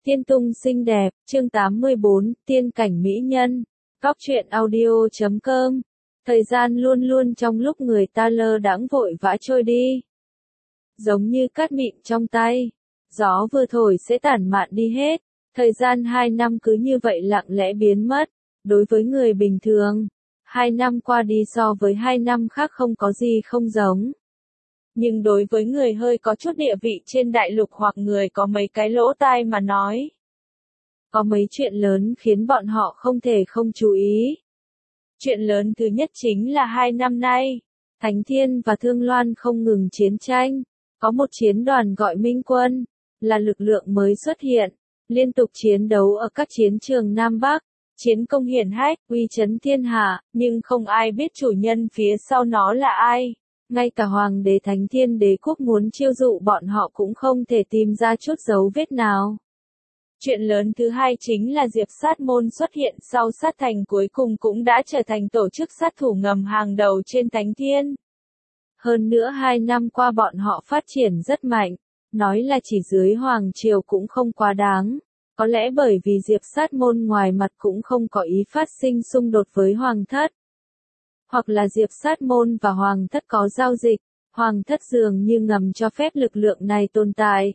Tiên tung xinh đẹp, chương 84, tiên cảnh mỹ nhân. Góc truyện audio.com. Thời gian luôn luôn trong lúc người ta lơ đãng vội vã trôi đi. Giống như cát mịn trong tay. Gió vừa thổi sẽ tản mạn đi hết. Thời gian 2 năm cứ như vậy lặng lẽ biến mất. Đối với người bình thường, 2 năm qua đi so với 2 năm khác không có gì không giống. Nhưng đối với người hơi có chút địa vị trên đại lục hoặc người có mấy cái lỗ tai mà nói, có mấy chuyện lớn khiến bọn họ không thể không chú ý. Chuyện lớn thứ nhất chính là 2 năm nay, Thánh Thiên và Thương Loan không ngừng chiến tranh. Có một chiến đoàn gọi Minh Quân, là lực lượng mới xuất hiện, liên tục chiến đấu ở các chiến trường Nam Bắc, chiến công hiển hách, uy chấn thiên hạ, nhưng không ai biết chủ nhân phía sau nó là ai. Ngay cả Hoàng đế Thánh Thiên Đế Quốc muốn chiêu dụ bọn họ cũng không thể tìm ra chút dấu vết nào. Chuyện lớn thứ hai chính là Diệp Sát Môn xuất hiện sau sát thành cuối cùng cũng đã trở thành tổ chức sát thủ ngầm hàng đầu trên Thánh Thiên. Hơn nữa 2 năm qua bọn họ phát triển rất mạnh, nói là chỉ dưới Hoàng Triều cũng không quá đáng. Có lẽ bởi vì Diệp Sát Môn ngoài mặt cũng không có ý phát sinh xung đột với Hoàng Thất. Hoặc là Diệp Sát Môn và Hoàng Thất có giao dịch, Hoàng Thất dường như ngầm cho phép lực lượng này tồn tại.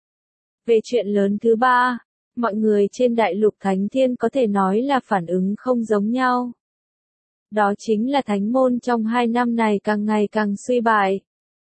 Về chuyện lớn thứ ba, mọi người trên đại lục Thánh Thiên có thể nói là phản ứng không giống nhau. Đó chính là Thánh Môn trong 2 năm này càng ngày càng suy bại.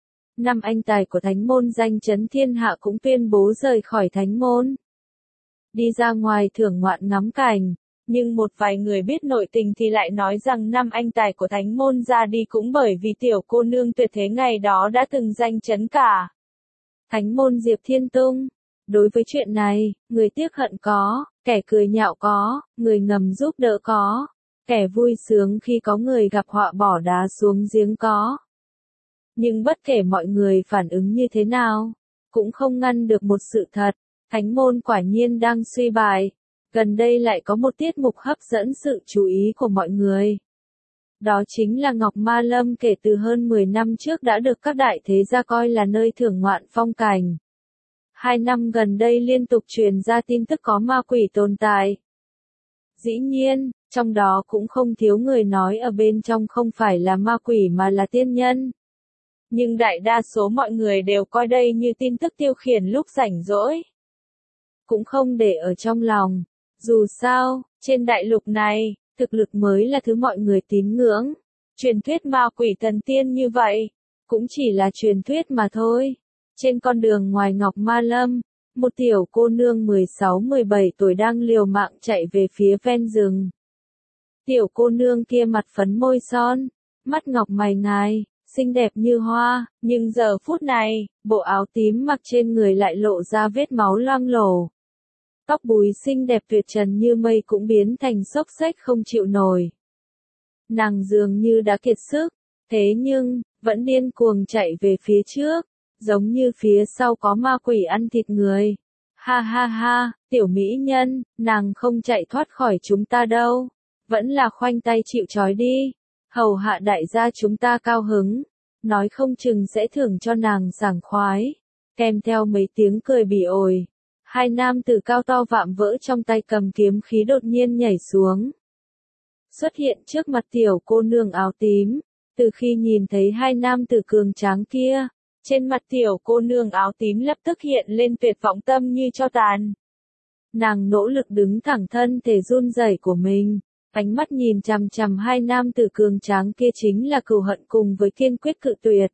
5 anh tài của Thánh Môn danh chấn thiên hạ cũng tuyên bố rời khỏi Thánh Môn. Đi ra ngoài thưởng ngoạn ngắm cảnh. Nhưng một vài người biết nội tình thì lại nói rằng 5 anh tài của Thánh Môn ra đi cũng bởi vì tiểu cô nương tuyệt thế ngày đó đã từng danh chấn cả Thánh Môn Diệp Thiên Tung. Đối với chuyện này, người tiếc hận có, kẻ cười nhạo có, người ngầm giúp đỡ có, kẻ vui sướng khi có người gặp họa bỏ đá xuống giếng có. Nhưng bất kể mọi người phản ứng như thế nào, cũng không ngăn được một sự thật, Thánh Môn quả nhiên đang suy bại. Gần đây lại có một tiết mục hấp dẫn sự chú ý của mọi người. Đó chính là Ngọc Ma Lâm kể từ hơn 10 năm trước đã được các đại thế gia coi là nơi thưởng ngoạn phong cảnh. 2 năm gần đây liên tục truyền ra tin tức có ma quỷ tồn tại. Dĩ nhiên, trong đó cũng không thiếu người nói ở bên trong không phải là ma quỷ mà là tiên nhân. Nhưng đại đa số mọi người đều coi đây như tin tức tiêu khiển lúc rảnh rỗi. Cũng không để ở trong lòng. Dù sao, trên đại lục này, thực lực mới là thứ mọi người tín ngưỡng. Truyền thuyết ma quỷ thần tiên như vậy, cũng chỉ là truyền thuyết mà thôi. Trên con đường ngoài Ngọc Ma Lâm, một tiểu cô nương 16-17 tuổi đang liều mạng chạy về phía ven rừng. Tiểu cô nương kia mặt phấn môi son, mắt ngọc mày ngài, xinh đẹp như hoa, nhưng giờ phút này, bộ áo tím mặc trên người lại lộ ra vết máu loang lổ. Tóc búi xinh đẹp tuyệt trần như mây cũng biến thành xốc xếch không chịu nổi. Nàng dường như đã kiệt sức, thế nhưng, vẫn điên cuồng chạy về phía trước, giống như phía sau có ma quỷ ăn thịt người. Ha ha ha, tiểu mỹ nhân, nàng không chạy thoát khỏi chúng ta đâu, vẫn là khoanh tay chịu trói đi, hầu hạ đại gia chúng ta cao hứng, nói không chừng sẽ thưởng cho nàng sảng khoái, kèm theo mấy tiếng cười bỉ ổi. 2 nam tử cao to vạm vỡ trong tay cầm kiếm khí đột nhiên nhảy xuống. Xuất hiện trước mặt tiểu cô nương áo tím. Từ khi nhìn thấy 2 nam tử cường tráng kia, trên mặt tiểu cô nương áo tím lập tức hiện lên tuyệt vọng tâm như tro tàn. Nàng nỗ lực đứng thẳng thân thể run rẩy của mình, ánh mắt nhìn chằm chằm 2 nam tử cường tráng kia chính là cừu hận cùng với kiên quyết cự tuyệt.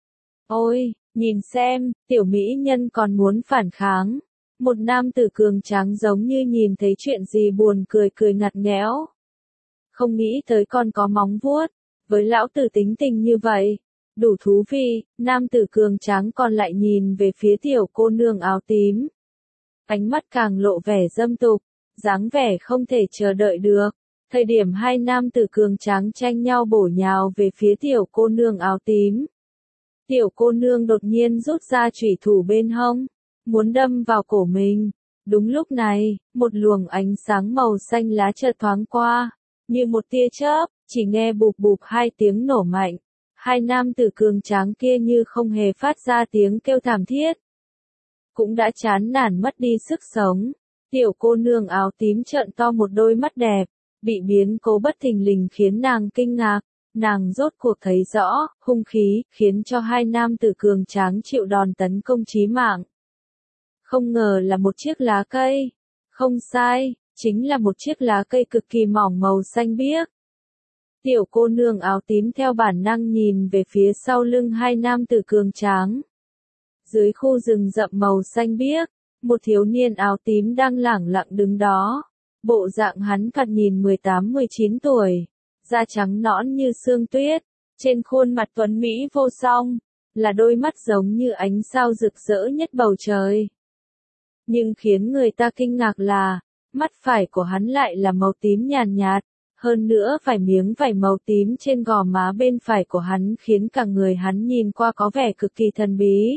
Ôi, nhìn xem, tiểu mỹ nhân còn muốn phản kháng. Một nam tử cường tráng giống như nhìn thấy chuyện gì buồn cười cười ngặt nghẽo. Không nghĩ tới còn có móng vuốt, với lão tử tính tình như vậy, đủ thú vị. Nam tử cường tráng còn lại nhìn về phía tiểu cô nương áo tím. Ánh mắt càng lộ vẻ dâm tục, dáng vẻ không thể chờ đợi được. Thời điểm 2 nam tử cường tráng tranh nhau bổ nhào về phía tiểu cô nương áo tím. Tiểu cô nương đột nhiên rút ra chủy thủ bên hông, muốn đâm vào cổ mình. Đúng lúc này, một luồng ánh sáng màu xanh lá chợt thoáng qua, như một tia chớp, chỉ nghe bụp bụp 2 tiếng nổ mạnh. 2 nam tử cường tráng kia như không hề phát ra tiếng kêu thảm thiết. Cũng đã chán nản mất đi sức sống. Tiểu cô nương áo tím trợn to một đôi mắt đẹp, bị biến cố bất thình lình khiến nàng kinh ngạc. Nàng rốt cuộc thấy rõ, hung khí, khiến cho hai nam tử cường tráng chịu đòn tấn công chí mạng. Không ngờ là một chiếc lá cây. Không sai, chính là một chiếc lá cây cực kỳ mỏng màu xanh biếc. Tiểu cô nương áo tím theo bản năng nhìn về phía sau lưng hai nam tử cường tráng. Dưới khu rừng rậm màu xanh biếc, một thiếu niên áo tím đang lẳng lặng đứng đó. Bộ dạng hắn thoạt nhìn 18-19 tuổi, da trắng nõn như sương tuyết, trên khuôn mặt tuấn mỹ vô song, là đôi mắt giống như ánh sao rực rỡ nhất bầu trời. Nhưng khiến người ta kinh ngạc là, mắt phải của hắn lại là màu tím nhàn nhạt, hơn nữa miếng vảy màu tím trên gò má bên phải của hắn khiến cả người hắn nhìn qua có vẻ cực kỳ thần bí.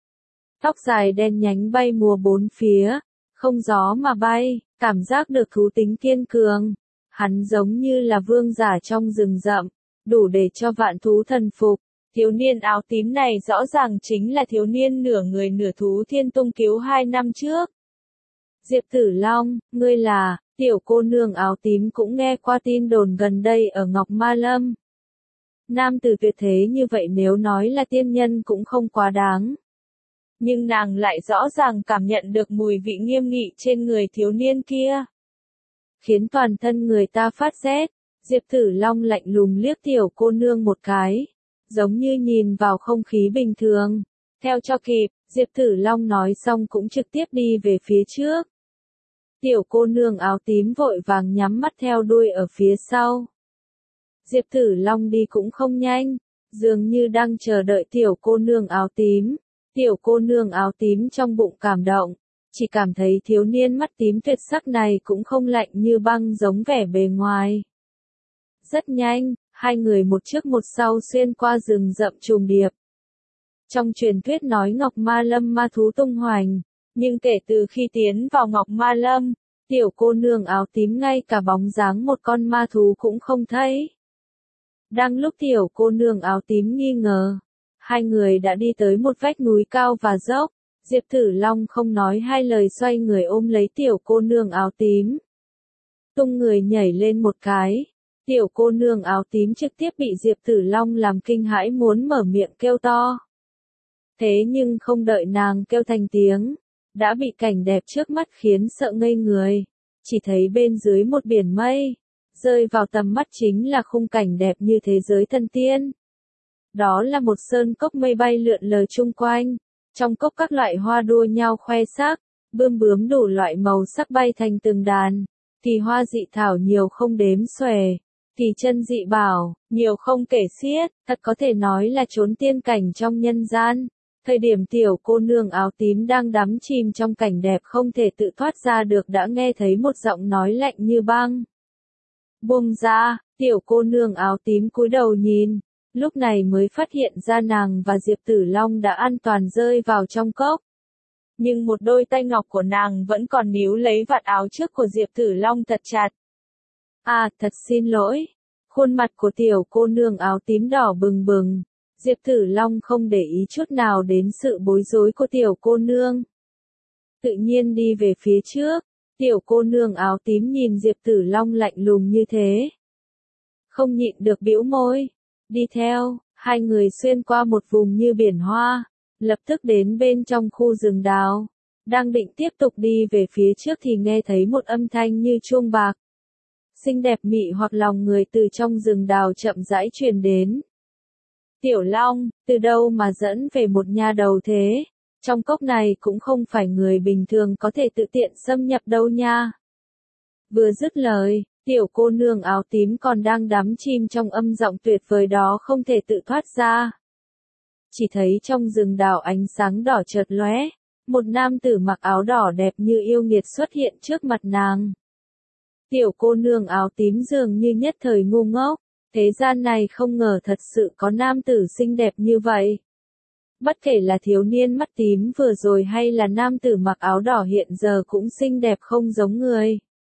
Tóc dài đen nhánh bay múa bốn phía, không gió mà bay, cảm giác được thú tính kiên cường. Hắn giống như là vương giả trong rừng rậm, đủ để cho vạn thú thần phục. Thiếu niên áo tím này rõ ràng chính là thiếu niên nửa người nửa thú Thiên Tung cứu 2 năm trước. Diệp Tử Long, ngươi là, tiểu cô nương áo tím cũng nghe qua tin đồn gần đây ở Ngọc Ma Lâm. Nam tử tuyệt thế như vậy nếu nói là tiên nhân cũng không quá đáng. Nhưng nàng lại rõ ràng cảm nhận được mùi vị nghiêm nghị trên người thiếu niên kia. Khiến toàn thân người ta phát rét, Diệp Tử Long lạnh lùng liếc tiểu cô nương một cái, giống như nhìn vào không khí bình thường. Theo cho kịp, Diệp Tử Long nói xong cũng trực tiếp đi về phía trước. Tiểu cô nương áo tím vội vàng nhắm mắt theo đuôi ở phía sau. Diệp Tử Long đi cũng không nhanh, dường như đang chờ đợi tiểu cô nương áo tím. Tiểu cô nương áo tím trong bụng cảm động, chỉ cảm thấy thiếu niên mắt tím tuyệt sắc này cũng không lạnh như băng giống vẻ bề ngoài. Rất nhanh, hai người một trước một sau xuyên qua rừng rậm trùng điệp. Trong truyền thuyết nói Ngọc Ma Lâm ma thú tung hoành, nhưng kể từ khi tiến vào Ngọc Ma Lâm, tiểu cô nương áo tím ngay cả bóng dáng một con ma thú cũng không thấy. Đang lúc tiểu cô nương áo tím nghi ngờ, hai người đã đi tới một vách núi cao và dốc. Diệp Tử Long không nói hai lời xoay người ôm lấy tiểu cô nương áo tím. Tung người nhảy lên một cái. Tiểu cô nương áo tím trực tiếp bị Diệp Tử Long làm kinh hãi muốn mở miệng kêu to. Thế nhưng không đợi nàng kêu thành tiếng, đã bị cảnh đẹp trước mắt khiến sợ ngây người. Chỉ thấy bên dưới một biển mây, rơi vào tầm mắt chính là khung cảnh đẹp như thế giới thần tiên. Đó là một sơn cốc mây bay lượn lờ chung quanh. Trong cốc các loại hoa đua nhau khoe sắc, bươm bướm đủ loại màu sắc bay thành từng đàn. Kỳ hoa dị thảo nhiều không đếm xuể, kỳ chân dị bảo, nhiều không kể xiết, thật có thể nói là chốn tiên cảnh trong nhân gian. Thời điểm tiểu cô nương áo tím đang đắm chìm trong cảnh đẹp không thể tự thoát ra được đã nghe thấy một giọng nói lạnh như băng. Buông ra, tiểu cô nương áo tím cúi đầu nhìn, lúc này mới phát hiện ra nàng và Diệp Tử Long đã an toàn rơi vào trong cốc. Nhưng một đôi tay ngọc của nàng vẫn còn níu lấy vạt áo trước của Diệp Tử Long thật chặt. À, thật xin lỗi. Khuôn mặt của tiểu cô nương áo tím đỏ bừng bừng. Diệp Tử Long không để ý chút nào đến sự bối rối của tiểu cô nương. Tự nhiên đi về phía trước, tiểu cô nương áo tím nhìn Diệp Tử Long lạnh lùng như thế. Không nhịn được bĩu môi. Đi theo, hai người xuyên qua một vùng như biển hoa, lập tức đến bên trong khu rừng đào. Đang định tiếp tục đi về phía trước thì nghe thấy một âm thanh như chuông bạc. Xinh đẹp mị hoặc lòng người từ trong rừng đào chậm rãi truyền đến. Tiểu Long, từ đâu mà dẫn về một nha đầu thế? Trong cốc này cũng không phải người bình thường có thể tự tiện xâm nhập đâu nha. Vừa dứt lời, tiểu cô nương áo tím còn đang đắm chìm trong âm giọng tuyệt vời đó không thể tự thoát ra. Chỉ thấy trong rừng đào ánh sáng đỏ chợt lóe, một nam tử mặc áo đỏ đẹp như yêu nghiệt xuất hiện trước mặt nàng. Tiểu cô nương áo tím dường như nhất thời ngu ngốc, thế gian này không ngờ thật sự có nam tử xinh đẹp như vậy. Bất kể là thiếu niên mắt tím vừa rồi hay là nam tử mặc áo đỏ hiện giờ cũng xinh đẹp không giống người.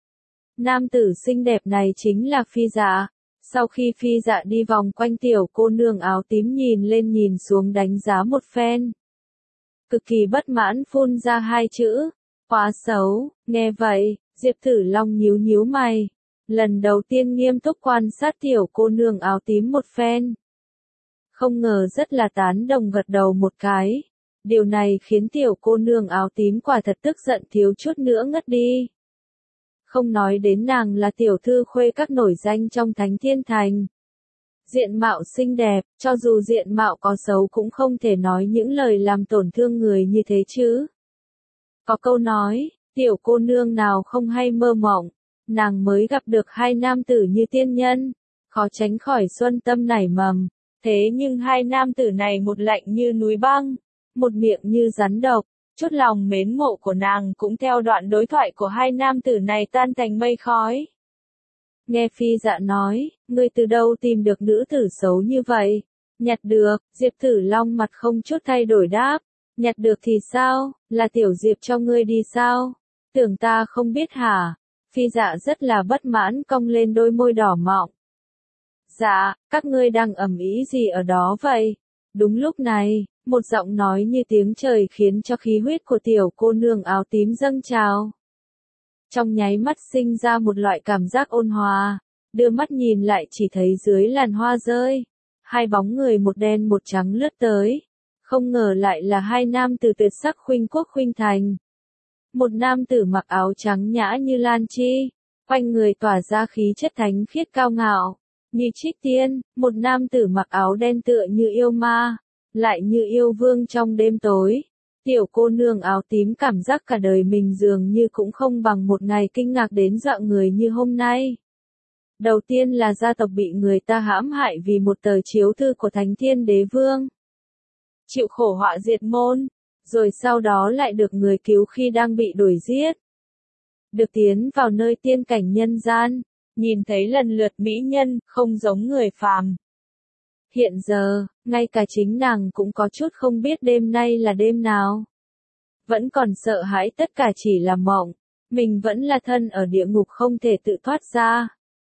Nam tử xinh đẹp này chính là Phi Dạ. Sau khi Phi Dạ đi vòng quanh tiểu cô nương áo tím nhìn lên nhìn xuống đánh giá một phen. Cực kỳ bất mãn phun ra hai chữ, Quá xấu, nghe vậy, Diệp Tử Long nhíu nhíu mày. Lần đầu tiên nghiêm túc quan sát tiểu cô nương áo tím một phen. Không ngờ rất là tán đồng gật đầu một cái. Điều này khiến tiểu cô nương áo tím quả thật tức giận thiếu chút nữa ngất đi. Không nói đến nàng là tiểu thư khuê các nổi danh trong Thánh Thiên Thành. Diện mạo xinh đẹp, cho dù diện mạo có xấu cũng không thể nói những lời làm tổn thương người như thế chứ. Có câu nói, tiểu cô nương nào không hay mơ mộng, nàng mới gặp được hai nam tử như tiên nhân, khó tránh khỏi xuân tâm nảy mầm. Thế nhưng hai nam tử này một lạnh như núi băng, một miệng như rắn độc, chút lòng mến mộ của nàng cũng theo đoạn đối thoại của hai nam tử này tan thành mây khói. Nghe Phi Dạ nói, ngươi từ đâu tìm được nữ tử xấu như vậy? Nhặt được, Diệp Tử Long mặt không chút thay đổi đáp. Nhặt được thì sao, là tiểu Diệp cho ngươi đi sao? Tưởng ta không biết hả? Phi Dạ rất là bất mãn cong lên đôi môi đỏ mọng. Dạ, các ngươi đang ầm ĩ gì ở đó vậy? Đúng lúc này, một giọng nói như tiếng trời khiến cho khí huyết của tiểu cô nương áo tím dâng trào. Trong nháy mắt sinh ra một loại cảm giác ôn hòa, đưa mắt nhìn lại chỉ thấy dưới làn hoa rơi, hai bóng người một đen một trắng lướt tới. Không ngờ lại là hai nam tử tuyệt sắc khuynh quốc khuynh thành. Một nam tử mặc áo trắng nhã như lan chi, quanh người tỏa ra khí chất thánh khiết cao ngạo, như trích tiên, một nam tử mặc áo đen tựa như yêu ma, lại như yêu vương trong đêm tối. Tiểu cô nương áo tím cảm giác cả đời mình dường như cũng không bằng một ngày kinh ngạc đến dọa người như hôm nay. Đầu tiên là gia tộc bị người ta hãm hại vì một tờ chiếu thư của Thánh Thiên Đế Vương. Chịu khổ họa diệt môn, rồi sau đó lại được người cứu khi đang bị đuổi giết. Được tiến vào nơi tiên cảnh nhân gian, nhìn thấy lần lượt mỹ nhân, không giống người phàm. Hiện giờ, ngay cả chính nàng cũng có chút không biết đêm nay là đêm nào. Vẫn còn sợ hãi tất cả chỉ là mộng, mình vẫn là thân ở địa ngục không thể tự thoát ra.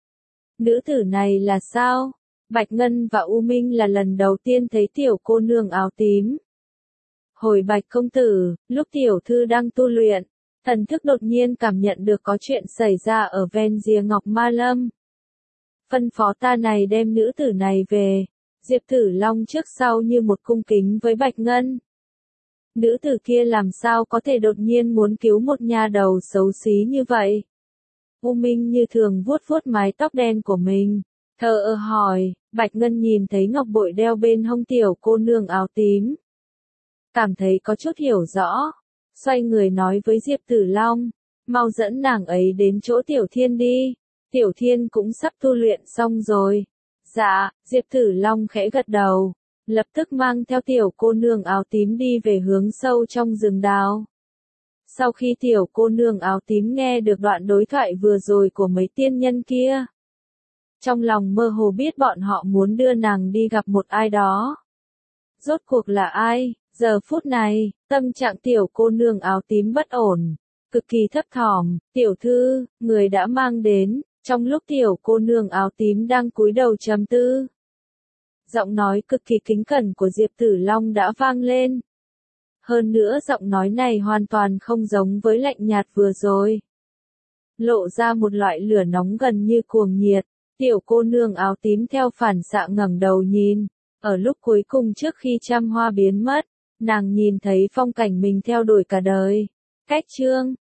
Nữ tử này là sao? Bạch Ngân và U Minh là lần đầu tiên thấy tiểu cô nương áo tím. Hồi Bạch công tử, lúc tiểu thư đang tu luyện, thần thức đột nhiên cảm nhận được có chuyện xảy ra ở ven rìa Ngọc Ma Lâm. Phân phó ta này đem nữ tử này về. Diệp Tử Long trước sau như một cung kính với Bạch Ngân. Nữ tử kia làm sao có thể đột nhiên muốn cứu một nha đầu xấu xí như vậy? U Minh như thường vuốt vuốt mái tóc đen của mình, thờ ơ hỏi. Bạch Ngân nhìn thấy ngọc bội đeo bên hông tiểu cô nương áo tím, cảm thấy có chút hiểu rõ, xoay người nói với Diệp Tử Long, mau dẫn nàng ấy đến chỗ Tiểu Thiên đi, Tiểu Thiên cũng sắp tu luyện xong rồi. Dạ, Diệp Tử Long khẽ gật đầu, lập tức mang theo tiểu cô nương áo tím đi về hướng sâu trong rừng đào. Sau khi tiểu cô nương áo tím nghe được đoạn đối thoại vừa rồi của mấy tiên nhân kia, trong lòng mơ hồ biết bọn họ muốn đưa nàng đi gặp một ai đó. Rốt cuộc là ai? Giờ phút này, tâm trạng tiểu cô nương áo tím bất ổn, cực kỳ thấp thỏm. Tiểu thư, người đã mang đến. Trong lúc tiểu cô nương áo tím đang cúi đầu trầm tư, giọng nói cực kỳ kính cẩn của Diệp Tử Long đã vang lên. Hơn nữa giọng nói này hoàn toàn không giống với lạnh nhạt vừa rồi. Lộ ra một loại lửa nóng gần như cuồng nhiệt. Tiểu cô nương áo tím theo phản xạ ngẩng đầu nhìn. Ở lúc cuối cùng trước khi trăm hoa biến mất, nàng nhìn thấy phong cảnh mình theo đuổi cả đời. Cách chương